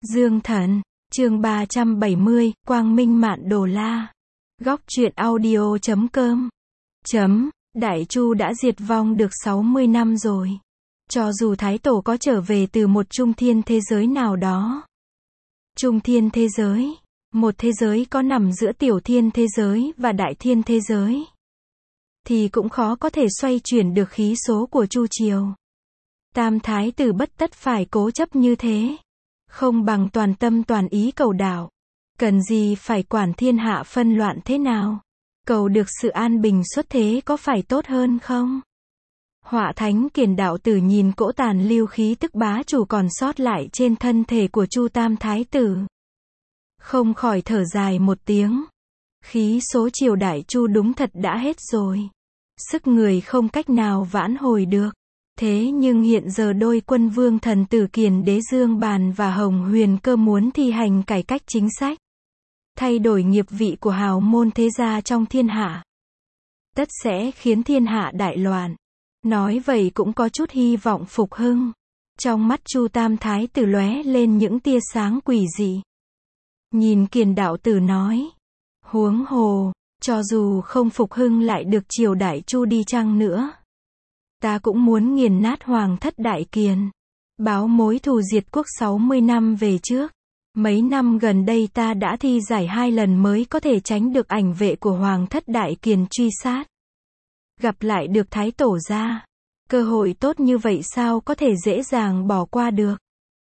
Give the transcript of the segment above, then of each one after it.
Dương Thần, chương 370, Quang Minh Mạn Đồ La. Góc truyện audio.com. Đại Chu đã diệt vong được 60 năm rồi. Cho dù Thái Tổ có trở về từ một trung thiên thế giới nào đó. Trung thiên thế giới, một thế giới có nằm giữa tiểu thiên thế giới và đại thiên thế giới, thì cũng khó có thể xoay chuyển được khí số của Chu triều. Tam Thái tử bất tất phải cố chấp như thế. Không bằng toàn tâm toàn ý cầu đạo. Cần gì phải quản thiên hạ phân loạn thế nào. Cầu được sự an bình xuất thế có phải tốt hơn không? Họa Thánh Kiền đạo tử nhìn cỗ tàn lưu khí tức bá chủ còn sót lại trên thân thể của Chu Tam Thái tử. Không khỏi thở dài một tiếng. Khí số triều Đại Chu đúng thật đã hết rồi. Sức người không cách nào vãn hồi được. Thế nhưng hiện giờ đôi quân vương thần tử Kiền Đế Dương Bàn và Hồng Huyền Cơ muốn thi hành cải cách chính sách, thay đổi nghiệp vị của hào môn thế gia trong thiên hạ, tất sẽ khiến thiên hạ đại loạn. Nói vậy cũng có chút hy vọng phục hưng. Trong mắt Chu Tam Thái tử lóe lên những tia sáng quỷ dị. Nhìn Kiền đạo tử nói, huống hồ, cho dù không phục hưng lại được triều Đại Chu đi chăng nữa, ta cũng muốn nghiền nát Hoàng thất Đại Kiền, báo mối thù diệt quốc 60 năm về trước. Mấy năm gần đây ta đã thi giải 2 lần mới có thể tránh được ảnh vệ của Hoàng thất Đại Kiền truy sát. Gặp lại được Thái Tổ gia, cơ hội tốt như vậy sao có thể dễ dàng bỏ qua được.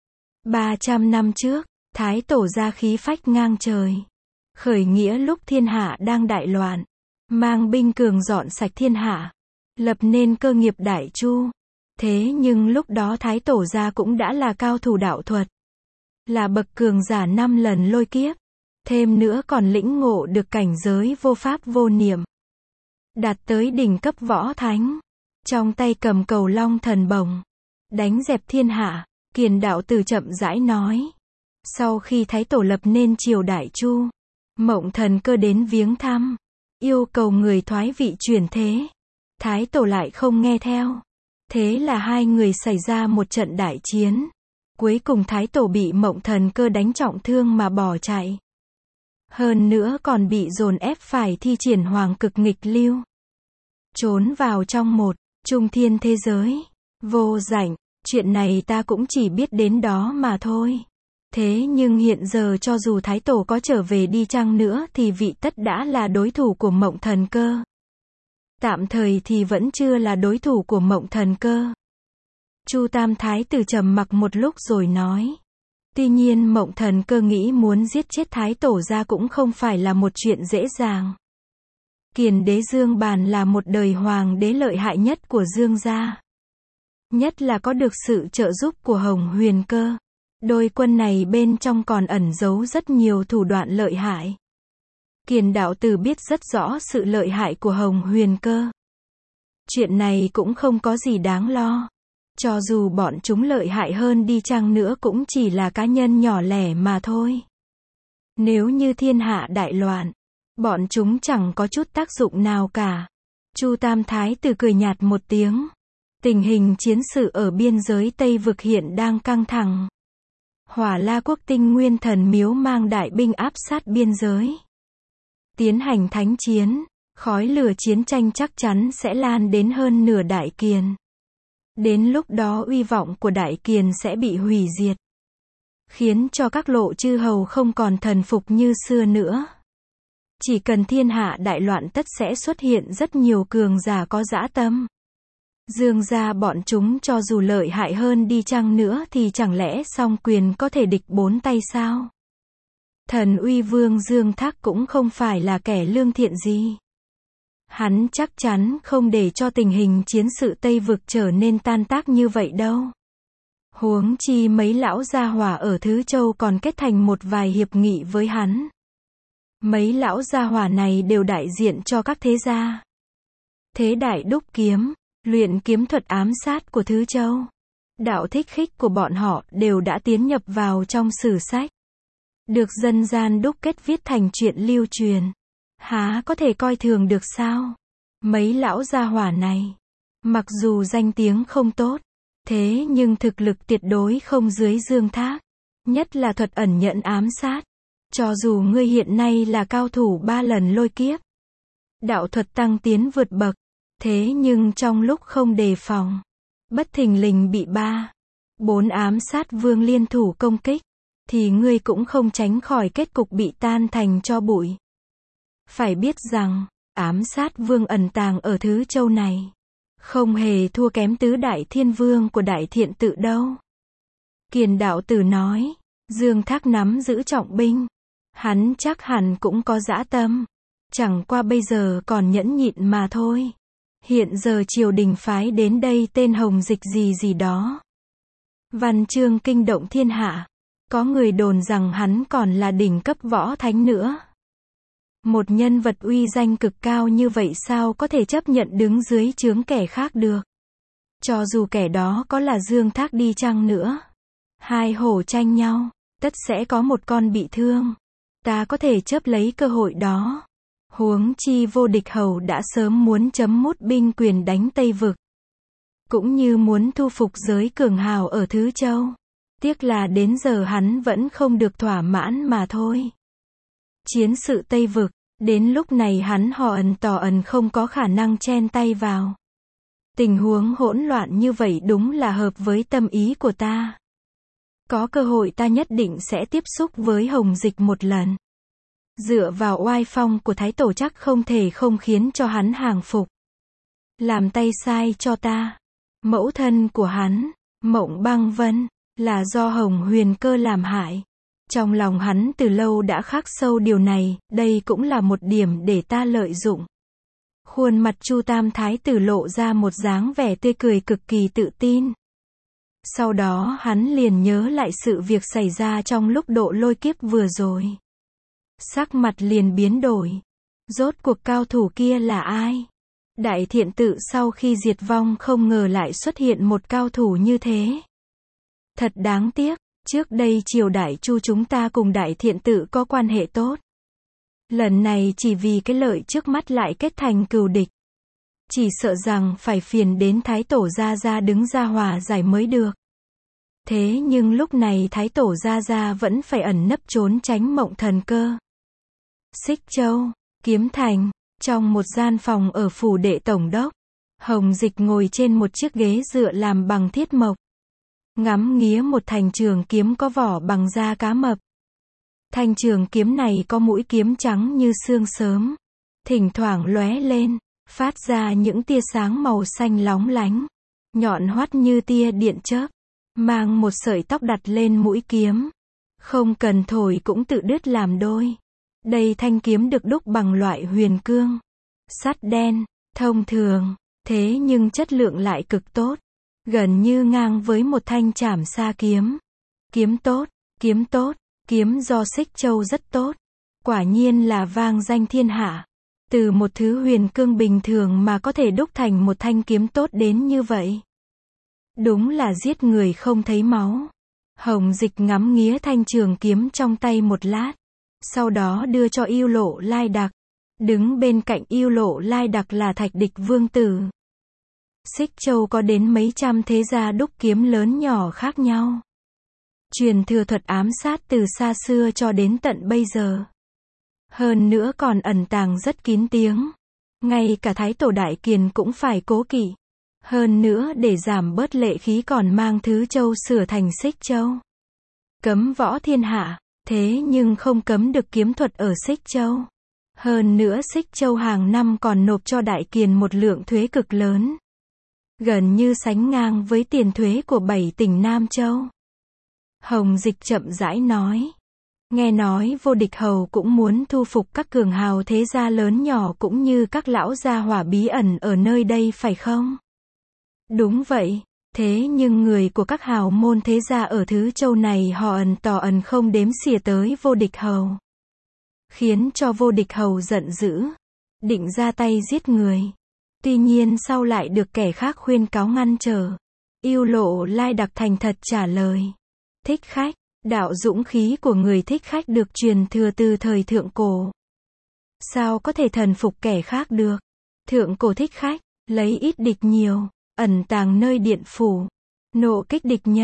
300 năm trước, Thái Tổ gia khí phách ngang trời, khởi nghĩa lúc thiên hạ đang đại loạn, mang binh cường dọn sạch thiên hạ, lập nên cơ nghiệp Đại Chu. Thế nhưng lúc đó Thái Tổ gia cũng đã là cao thủ đạo thuật, là bậc cường giả 5 lần lôi kiếp, thêm nữa còn lĩnh ngộ được cảnh giới vô pháp vô niệm, đạt tới đỉnh cấp võ thánh, trong tay cầm cầu long thần bổng, đánh dẹp thiên hạ. Kiền đạo tử chậm rãi nói, sau khi Thái Tổ lập nên triều Đại Chu, Mộng Thần Cơ đến viếng thăm, yêu cầu người thoái vị chuyển thế. Thái Tổ lại không nghe theo. Thế là hai người xảy ra một trận đại chiến. Cuối cùng Thái Tổ bị Mộng Thần Cơ đánh trọng thương mà bỏ chạy. Hơn nữa còn bị dồn ép phải thi triển hoàng cực nghịch lưu, trốn vào trong một trung thiên thế giới. Vô danh, chuyện này ta cũng chỉ biết đến đó mà thôi. Thế nhưng hiện giờ cho dù Thái Tổ có trở về đi chăng nữa thì vị tất đã là đối thủ của Mộng Thần Cơ. Tạm thời thì vẫn chưa là đối thủ của Mộng Thần Cơ. Chu Tam Thái tử trầm mặc một lúc rồi nói. Tuy nhiên Mộng Thần Cơ nghĩ muốn giết chết Thái Tổ gia cũng không phải là một chuyện dễ dàng. Kiền Đế Dương Bàn là một đời hoàng đế lợi hại nhất của Dương gia. Nhất là có được sự trợ giúp của Hồng Huyền Cơ. Đôi quân này bên trong còn ẩn giấu rất nhiều thủ đoạn lợi hại. Kiền đạo tử biết rất rõ sự lợi hại của Hồng Huyền Cơ. Chuyện này cũng không có gì đáng lo. Cho dù bọn chúng lợi hại hơn đi chăng nữa cũng chỉ là cá nhân nhỏ lẻ mà thôi. Nếu như thiên hạ đại loạn, bọn chúng chẳng có chút tác dụng nào cả. Chu Tam Thái tử cười nhạt một tiếng. Tình hình chiến sự ở biên giới Tây Vực hiện đang căng thẳng. Hỏa La quốc Tinh Nguyên Thần Miếu mang đại binh áp sát biên giới, tiến hành thánh chiến. Khói lửa chiến tranh chắc chắn sẽ lan đến hơn nửa Đại Kiền. Đến lúc đó uy vọng của Đại Kiền sẽ bị hủy diệt, khiến cho các lộ chư hầu không còn thần phục như xưa nữa. Chỉ cần thiên hạ đại loạn tất sẽ xuất hiện rất nhiều cường giả có dã tâm. Dương gia bọn chúng cho dù lợi hại hơn đi chăng nữa thì chẳng lẽ song quyền có thể địch 4 tay sao? Thần uy vương Dương Thác cũng không phải là kẻ lương thiện gì. Hắn chắc chắn không để cho tình hình chiến sự Tây Vực trở nên tan tác như vậy đâu. Huống chi mấy lão gia hỏa ở Thứ Châu còn kết thành một vài hiệp nghị với hắn. Mấy lão gia hỏa này đều đại diện cho các thế gia. Thế Đại Đúc Kiếm, luyện kiếm thuật ám sát của Thứ Châu, đạo thích khích của bọn họ đều đã tiến nhập vào trong sử sách, được dân gian đúc kết viết thành chuyện lưu truyền. Há có thể coi thường được sao? Mấy lão gia hỏa này, mặc dù danh tiếng không tốt, thế nhưng thực lực tuyệt đối không dưới Dương Thác. Nhất là thuật ẩn nhẫn ám sát. Cho dù ngươi hiện nay là cao thủ 3 lần lôi kiếp, đạo thuật tăng tiến vượt bậc, thế nhưng trong lúc không đề phòng, bất thình lình bị 4 ám sát vương liên thủ công kích, thì ngươi cũng không tránh khỏi kết cục bị tan thành tro bụi. Phải biết rằng, ám sát vương ẩn tàng ở Thứ Châu này, không hề thua kém tứ đại thiên vương của Đại Thiện Tự đâu. Kiền đạo tử nói, Dương Thác nắm giữ trọng binh, hắn chắc hẳn cũng có dã tâm, chẳng qua bây giờ còn nhẫn nhịn mà thôi. Hiện giờ triều đình phái đến đây tên Hồng Dịch gì gì đó, văn chương kinh động thiên hạ, có người đồn rằng hắn còn là đỉnh cấp võ thánh nữa. Một nhân vật uy danh cực cao như vậy sao có thể chấp nhận đứng dưới trướng kẻ khác được? Cho dù kẻ đó có là Dương Thác đi chăng nữa, hai hổ tranh nhau, tất sẽ có một con bị thương. Ta có thể chấp lấy cơ hội đó. Huống chi Vô Địch Hầu đã sớm muốn chấm mút binh quyền đánh Tây Vực, cũng như muốn thu phục giới cường hào ở Thứ Châu. Tiếc là đến giờ hắn vẫn không được thỏa mãn mà thôi. Chiến sự Tây Vực, đến lúc này hắn hò ẩn tỏ ẩn không có khả năng chen tay vào. Tình huống hỗn loạn như vậy đúng là hợp với tâm ý của ta. Có cơ hội ta nhất định sẽ tiếp xúc với Hồng Dịch một lần. Dựa vào oai phong của Thái Tổ chắc không thể không khiến cho hắn hàng phục. Làm tay sai cho ta. Mẫu thân của hắn, Mộng Băng Vân, là do Hồng Huyền Cơ làm hại. Trong lòng hắn từ lâu đã khắc sâu điều này, đây cũng là một điểm để ta lợi dụng. Khuôn mặt Chu Tam Thái tử lộ ra một dáng vẻ tươi cười cực kỳ tự tin. Sau đó hắn liền nhớ lại sự việc xảy ra trong lúc độ lôi kiếp vừa rồi. Sắc mặt liền biến đổi. Rốt cuộc cao thủ kia là ai? Đại Thiện Tự sau khi diệt vong không ngờ lại xuất hiện một cao thủ như thế. Thật đáng tiếc, trước đây triều Đại Chu chúng ta cùng Đại Thiện Tự có quan hệ tốt. Lần này chỉ vì cái lợi trước mắt lại kết thành cừu địch. Chỉ sợ rằng phải phiền đến Thái Tổ Gia Gia đứng ra hòa giải mới được. Thế nhưng lúc này Thái Tổ Gia Gia vẫn phải ẩn nấp trốn tránh Mộng Thần Cơ. Xích Châu, Kiếm Thành, trong một gian phòng ở phủ đệ tổng đốc, Hồng Dịch ngồi trên một chiếc ghế dựa làm bằng thiết mộc, ngắm nghía một thanh trường kiếm có vỏ bằng da cá mập. Thanh trường kiếm này có mũi kiếm trắng như sương sớm, thỉnh thoảng lóe lên, phát ra những tia sáng màu xanh lóng lánh, nhọn hoắt như tia điện chớp, mang một sợi tóc đặt lên mũi kiếm, không cần thổi cũng tự đứt làm đôi. Đây thanh kiếm được đúc bằng loại huyền cương, sắt đen, thông thường, thế nhưng chất lượng lại cực tốt, gần như ngang với một thanh trảm sa kiếm. Kiếm tốt, kiếm tốt, kiếm do Xích Châu rất tốt, quả nhiên là vang danh thiên hạ. Từ một thứ huyền cương bình thường mà có thể đúc thành một thanh kiếm tốt đến như vậy. Đúng là giết người không thấy máu. Hồng Dịch ngắm nghía thanh trường kiếm trong tay một lát, sau đó đưa cho Yêu Lộ Lai Đặc. Đứng bên cạnh Yêu Lộ Lai Đặc là Thạch Địch Vương Tử. Xích Châu có đến mấy trăm thế gia đúc kiếm lớn nhỏ khác nhau. Truyền thừa thuật ám sát từ xa xưa cho đến tận bây giờ. Hơn nữa còn ẩn tàng rất kín tiếng. Ngay cả Thái Tổ Đại Kiền cũng phải cố kỵ. Hơn nữa để giảm bớt lệ khí còn mang Thứ Châu sửa thành Xích Châu. Cấm võ thiên hạ, thế nhưng không cấm được kiếm thuật ở Xích Châu. Hơn nữa Xích Châu hàng năm còn nộp cho Đại Kiền một lượng thuế cực lớn. Gần như sánh ngang với tiền thuế của 7 tỉnh Nam Châu. Hồng Dịch chậm rãi nói. Nghe nói Vô Địch Hầu cũng muốn thu phục các cường hào thế gia lớn nhỏ cũng như các lão gia hỏa bí ẩn ở nơi đây phải không? Đúng vậy, thế nhưng người của các hào môn thế gia ở Thứ Châu này họ ẩn tỏ ẩn không đếm xỉa tới Vô Địch Hầu. Khiến cho Vô Địch Hầu giận dữ, định ra tay giết người. Tuy nhiên sau lại được kẻ khác khuyên cáo ngăn trở. Yêu Lộ Lai Đặc thành thật trả lời. Thích Khách, đạo dũng khí của người Thích Khách được truyền thừa từ thời thượng cổ. Sao có thể thần phục kẻ khác được? Thượng cổ Thích Khách, lấy ít địch nhiều, ẩn tàng nơi điện phủ, nộ kích địch nhân,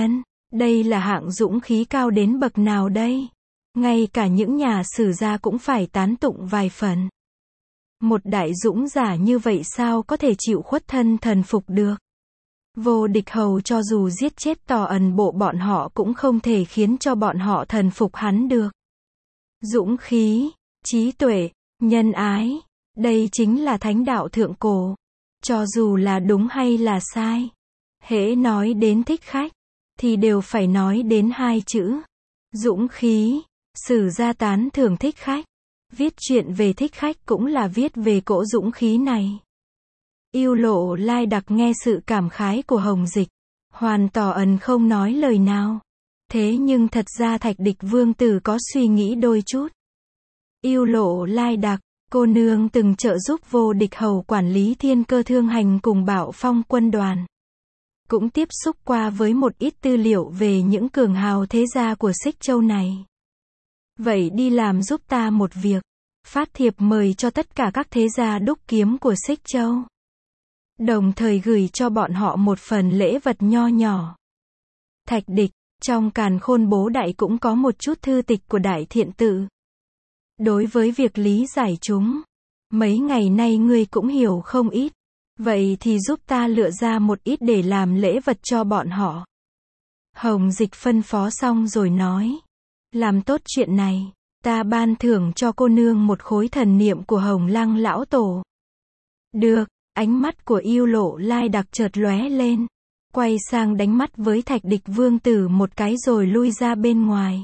Đây là hạng dũng khí cao đến bậc nào đây? Ngay cả những nhà sử gia cũng phải tán tụng vài phần. Một đại dũng giả như vậy sao có thể chịu khuất thân thần phục được? Vô Địch Hầu cho dù giết chết Tò Ẩn Bộ bọn họ cũng không thể khiến cho bọn họ thần phục hắn được. Dũng khí, trí tuệ, nhân ái, đây chính là thánh đạo thượng cổ. Cho dù là đúng hay là sai, hễ nói đến thích khách, thì đều phải nói đến hai chữ. Dũng khí, sử gia tán thưởng thích khách. Viết chuyện về thích khách cũng là viết về cỗ dũng khí này. Yêu Lộ Lai Đặc nghe sự cảm khái của Hồng Dịch. Hoàn Tò Ẩn không nói lời nào. Thế nhưng thật ra Thạch Địch Vương Tử có suy nghĩ đôi chút. Yêu Lộ Lai Đặc, cô nương từng trợ giúp Vô Địch Hầu quản lý Thiên Cơ Thương Hành cùng Bảo Phong quân đoàn. Cũng tiếp xúc qua với một ít tư liệu về những cường hào thế gia của Xích Châu này. Vậy đi làm giúp ta một việc. Phát thiệp mời cho tất cả các thế gia đúc kiếm của Xích Châu. Đồng thời gửi cho bọn họ một phần lễ vật nho nhỏ. Thạch Địch, trong Càn Khôn Bố Đại cũng có một chút thư tịch của Đại Thiện Tự. Đối với việc lý giải chúng, mấy ngày nay ngươi cũng hiểu không ít. Vậy thì giúp ta lựa ra một ít để làm lễ vật cho bọn họ. Hồng Dịch phân phó xong rồi nói. Làm tốt chuyện này, ta ban thưởng cho cô nương một khối thần niệm của Hồng Lăng lão tổ. Được, ánh mắt của Yêu Lộ Lai Đặc chợt lóe lên. Quay sang đánh mắt với Thạch Địch Vương Tử một cái rồi lui ra bên ngoài.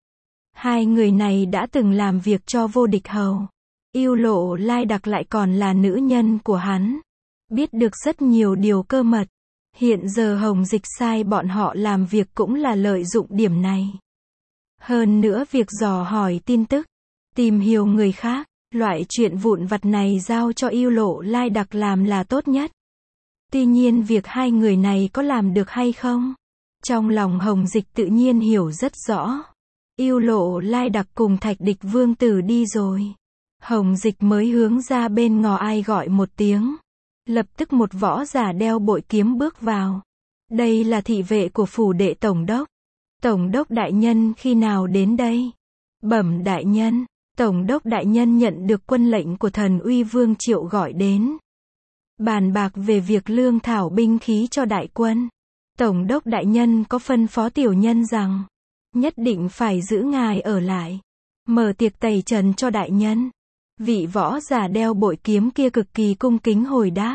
Hai người này đã từng làm việc cho Vô Địch Hầu. Yêu Lộ Lai Đặc lại còn là nữ nhân của hắn. Biết được rất nhiều điều cơ mật. Hiện giờ Hồng Dịch sai bọn họ làm việc cũng là lợi dụng điểm này. Hơn nữa việc dò hỏi tin tức, tìm hiểu người khác, loại chuyện vụn vặt này giao cho Yêu Lộ Lai Đặc làm là tốt nhất. Tuy nhiên việc hai người này có làm được hay không? Trong lòng Hồng Dịch tự nhiên hiểu rất rõ. Yêu Lộ Lai Đặc cùng Thạch Địch Vương Tử đi rồi. Hồng Dịch mới hướng ra bên ngõ ai gọi một tiếng. Lập tức một võ giả đeo bội kiếm bước vào. Đây là thị vệ của phủ đệ tổng đốc. Tổng đốc đại nhân khi nào đến đây? Bẩm đại nhân, tổng đốc đại nhân nhận được quân lệnh của Thần Uy Vương Triệu gọi đến. Bàn bạc về việc lương thảo binh khí cho đại quân. Tổng đốc đại nhân có phân phó tiểu nhân rằng, nhất định phải giữ ngài ở lại. Mở tiệc tẩy trần cho đại nhân. Vị võ giả đeo bội kiếm kia cực kỳ cung kính hồi đáp.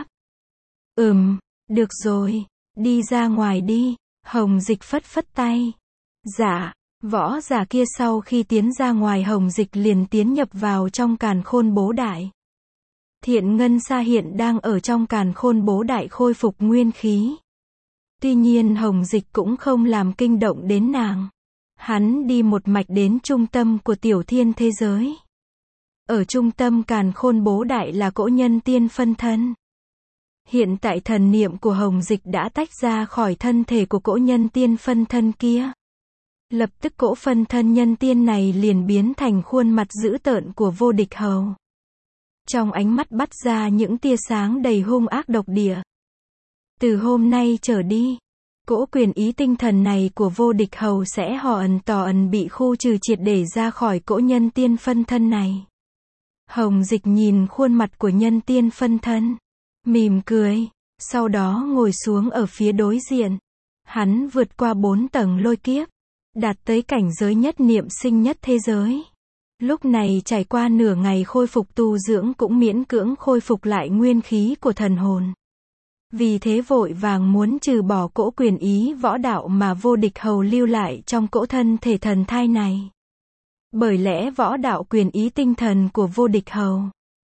Được rồi, đi ra ngoài đi. Hồng Dịch phất phất tay. Dạ, võ giả kia sau khi tiến ra ngoài Hồng Dịch liền tiến nhập vào trong Càn Khôn Bố Đại. Thiện Ngân Sa hiện đang ở trong Càn Khôn Bố Đại khôi phục nguyên khí. Tuy nhiên Hồng Dịch cũng không làm kinh động đến nàng. Hắn đi một mạch đến trung tâm của tiểu thiên thế giới. Ở trung tâm Càn Khôn Bố Đại là cỗ nhân tiên phân thân. Hiện tại thần niệm của Hồng Dịch đã tách ra khỏi thân thể của cỗ nhân tiên phân thân kia. Lập tức cỗ phân thân nhân tiên này liền biến thành khuôn mặt dữ tợn của Vô Địch Hầu. Trong ánh mắt bắt ra những tia sáng đầy hung ác độc địa. Từ hôm nay trở đi, cỗ quyền ý tinh thần này của Vô Địch Hầu sẽ Tò Ẩn bị khu trừ triệt để ra khỏi cỗ nhân tiên phân thân này. Hồng Dịch nhìn khuôn mặt của nhân tiên phân thân, mỉm cười, sau đó ngồi xuống ở phía đối diện. Hắn vượt qua 4 tầng lôi kiếp, đạt tới cảnh giới nhất niệm sinh nhất thế giới. Lúc này trải qua nửa ngày khôi phục tu dưỡng cũng miễn cưỡng khôi phục lại nguyên khí của thần hồn. Vì thế vội vàng muốn trừ bỏ cỗ quyền ý võ đạo mà Vô Địch Hầu lưu lại trong cỗ thân thể thần thai này. Bởi lẽ võ đạo quyền ý tinh thần của Vô Địch Hầu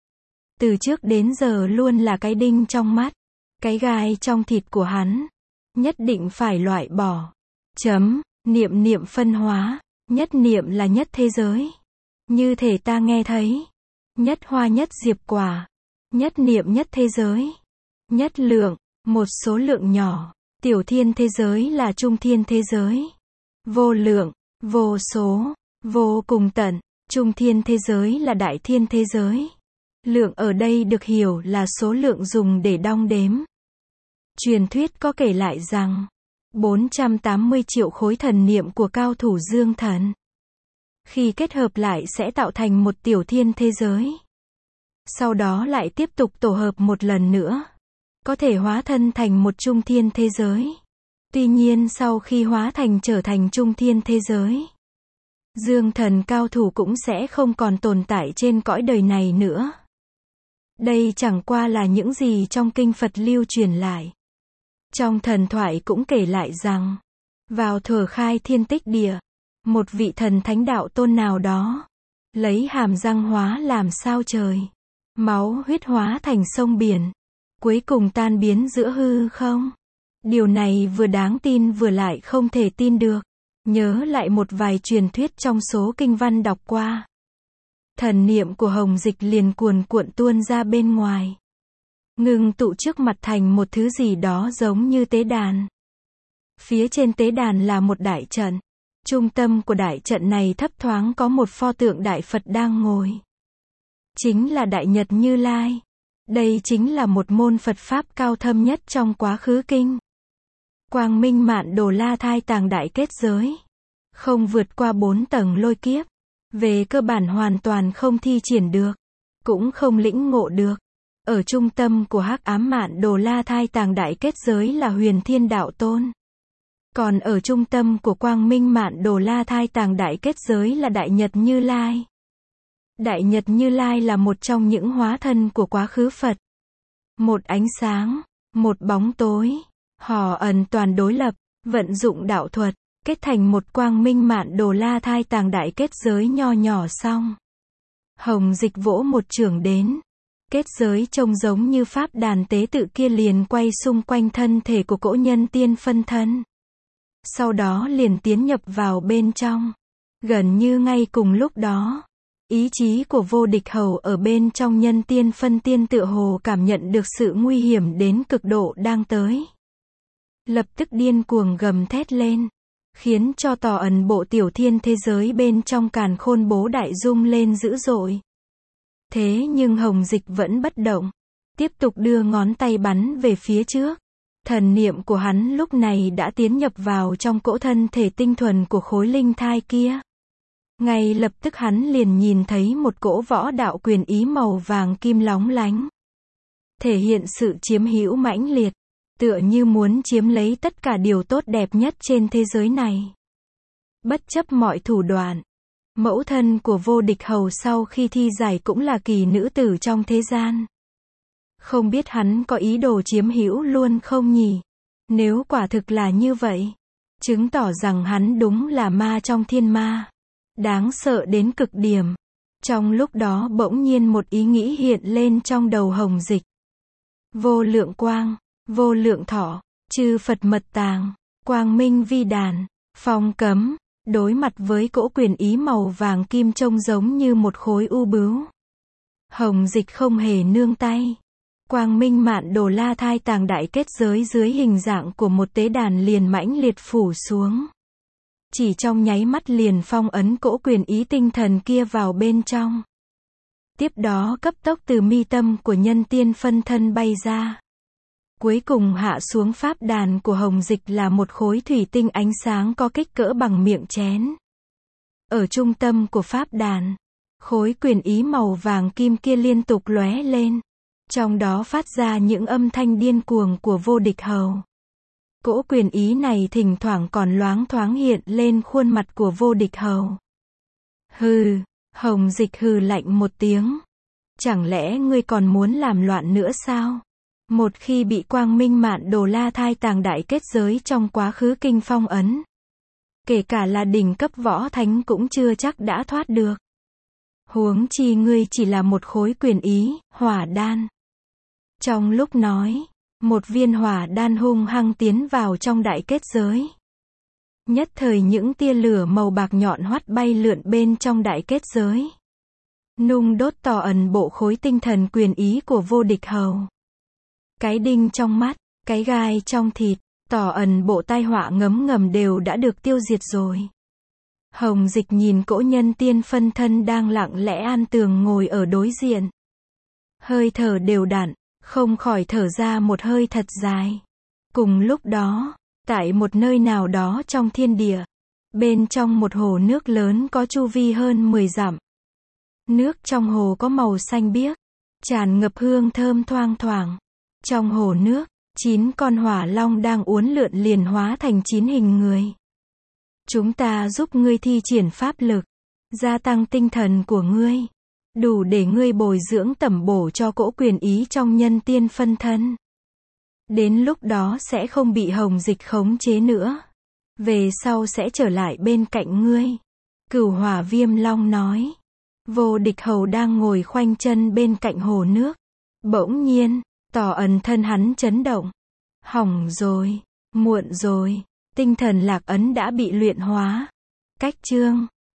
từ trước đến giờ luôn là cái đinh trong mắt, cái gai trong thịt của hắn. Nhất định phải loại bỏ. Niệm niệm phân hóa, nhất niệm là nhất thế giới. Như thể ta nghe thấy. Nhất hoa nhất diệp quả. Nhất niệm nhất thế giới. Nhất lượng, một số lượng nhỏ. Tiểu thiên thế giới là trung thiên thế giới. Vô lượng, vô số, vô cùng tận. Trung thiên thế giới là đại thiên thế giới. Lượng ở đây được hiểu là số lượng dùng để đong đếm. Truyền thuyết có kể lại rằng, 480 triệu khối thần niệm của cao thủ dương thần. Khi kết hợp lại sẽ tạo thành một tiểu thiên thế giới. Sau đó lại tiếp tục tổ hợp một lần nữa. Có thể hóa thân thành một trung thiên thế giới. Tuy nhiên sau khi hóa thành trở thành trung thiên thế giới, dương thần cao thủ cũng sẽ không còn tồn tại trên cõi đời này nữa. Đây chẳng qua là những gì trong kinh Phật lưu truyền lại. Trong thần thoại cũng kể lại rằng, vào thuở khai thiên tích địa, một vị thần thánh đạo tôn nào đó, lấy hàm răng hóa làm sao trời, máu huyết hóa thành sông biển, cuối cùng tan biến giữa hư không. Điều này vừa đáng tin vừa lại không thể tin được. Nhớ lại một vài truyền thuyết trong số kinh văn đọc qua. Thần niệm của Hồng Dịch liền cuồn cuộn tuôn ra bên ngoài, ngưng tụ trước mặt thành một thứ gì đó giống như tế đàn. Phía trên tế đàn là một đại trận. Trung tâm của đại trận này thấp thoáng có một pho tượng Đại Phật đang ngồi. Chính là Đại Nhật Như Lai. Đây chính là một môn Phật Pháp cao thâm nhất trong quá khứ kinh. Quang Minh Mạn Đồ La Thai Tàng Đại Kết Giới. Không vượt qua 4 tầng lôi kiếp. Về cơ bản hoàn toàn không thi triển được. Cũng không lĩnh ngộ được. Ở trung tâm của Hắc Ám Mạn Đồ La Thai Tàng Đại Kết Giới là Huyền Thiên Đạo Tôn. Còn ở trung tâm của Quang Minh Mạn Đồ La Thai Tàng Đại Kết Giới là Đại Nhật Như Lai. Đại Nhật Như Lai là một trong những hóa thân của quá khứ Phật. Một ánh sáng, một bóng tối. Họ ẩn toàn đối lập, vận dụng đạo thuật, kết thành một Quang Minh Mạn Đồ La Thai Tàng Đại Kết Giới nho nhỏ xong. Hồng Dịch vỗ một chưởng đến. Kết giới trông giống như pháp đàn tế tự kia liền quay xung quanh thân thể của cỗ nhân tiên phân thân. Sau đó liền tiến nhập vào bên trong. Gần như ngay cùng lúc đó, ý chí của Vô Địch Hầu ở bên trong nhân tiên phân tiên tựa hồ cảm nhận được sự nguy hiểm đến cực độ đang tới. Lập tức điên cuồng gầm thét lên, khiến cho tỏ ẩn bộ tiểu thiên thế giới bên trong càn khôn bố đại rung lên dữ dội. Thế nhưng Hồng Dịch vẫn bất động, tiếp tục đưa ngón tay bắn về phía trước. Thần niệm của hắn lúc này đã tiến nhập vào trong cỗ thân thể tinh thuần của khối linh thai kia. Ngay lập tức hắn liền nhìn thấy một cỗ võ đạo quyền ý màu vàng kim lóng lánh. Thể hiện sự chiếm hữu mãnh liệt, tựa như muốn chiếm lấy tất cả điều tốt đẹp nhất trên thế giới này. Bất chấp mọi thủ đoạn, mẫu thân của Vô Địch Hầu sau khi thi giải cũng là kỳ nữ tử trong thế gian. Không biết hắn có ý đồ chiếm hữu luôn không nhỉ? Nếu quả thực là như vậy, chứng tỏ rằng hắn đúng là ma trong thiên ma. Đáng sợ đến cực điểm. Trong lúc đó bỗng nhiên một ý nghĩ hiện lên trong đầu Hồng Dịch. Vô lượng quang, vô lượng thọ, chư Phật mật tàng, quang minh vi đàn, phong cấm. Đối mặt với cỗ quyền ý màu vàng kim trông giống như một khối u bướu, Hồng Dịch không hề nương tay. Quang Minh Mạn Đồ La Thai Tàng Đại Kết Giới dưới hình dạng của một tế đàn liền mãnh liệt phủ xuống. Chỉ trong nháy mắt liền phong ấn cỗ quyền ý tinh thần kia vào bên trong. Tiếp đó cấp tốc từ mi tâm của nhân tiên phân thân bay ra. Cuối cùng hạ xuống pháp đàn của Hồng Dịch là một khối thủy tinh ánh sáng có kích cỡ bằng miệng chén. Ở trung tâm của pháp đàn, khối quyền ý màu vàng kim kia liên tục lóe lên. Trong đó phát ra những âm thanh điên cuồng của Vô Địch Hầu. Cỗ quyền ý này thỉnh thoảng còn loáng thoáng hiện lên khuôn mặt của Vô Địch Hầu. Hừ, Hồng Dịch hừ lạnh một tiếng. Chẳng lẽ ngươi còn muốn làm loạn nữa sao? Một khi bị Quang Minh Mạn Đồ La Thai Tàng Đại Kết Giới trong quá khứ kinh phong ấn, kể cả là đỉnh cấp võ thánh cũng chưa chắc đã thoát được. Huống chi ngươi chỉ là một khối quyền ý, hỏa đan. Trong lúc nói, một viên hỏa đan hung hăng tiến vào trong đại kết giới. Nhất thời những tia lửa màu bạc nhọn hoắt bay lượn bên trong đại kết giới. Nung đốt tỏ ẩn bộ khối tinh thần quyền ý của Vô Địch Hầu. Cái đinh trong mắt, cái gai trong thịt, tỏ ẩn bộ tai họa ngấm ngầm đều đã được tiêu diệt rồi. Hồng Dịch nhìn cỗ nhân tiên phân thân đang lặng lẽ an tường ngồi ở đối diện. Hơi thở đều đặn, không khỏi thở ra một hơi thật dài. Cùng lúc đó, Tại một nơi nào đó trong thiên địa, bên trong một hồ nước lớn có chu vi hơn 10 dặm. Nước trong hồ có màu xanh biếc, tràn ngập hương thơm thoang thoảng. Trong hồ nước, 9 con hỏa long đang uốn lượn liền hóa thành 9 hình người. Chúng ta giúp ngươi thi triển pháp lực, gia tăng tinh thần của ngươi, đủ để ngươi bồi dưỡng tẩm bổ cho cỗ quyền ý trong nhân tiên phân thân. Đến lúc đó sẽ không bị hồng dịch khống chế nữa. Về sau sẽ trở lại bên cạnh ngươi. Cửu Hỏa Viêm Long nói. Vô Địch Hầu đang ngồi khoanh chân bên cạnh hồ nước. Bỗng nhiên, tỏ ẩn thân hắn chấn động. Hỏng rồi, muộn rồi, tinh thần lạc ấn đã bị luyện hóa. Cách chương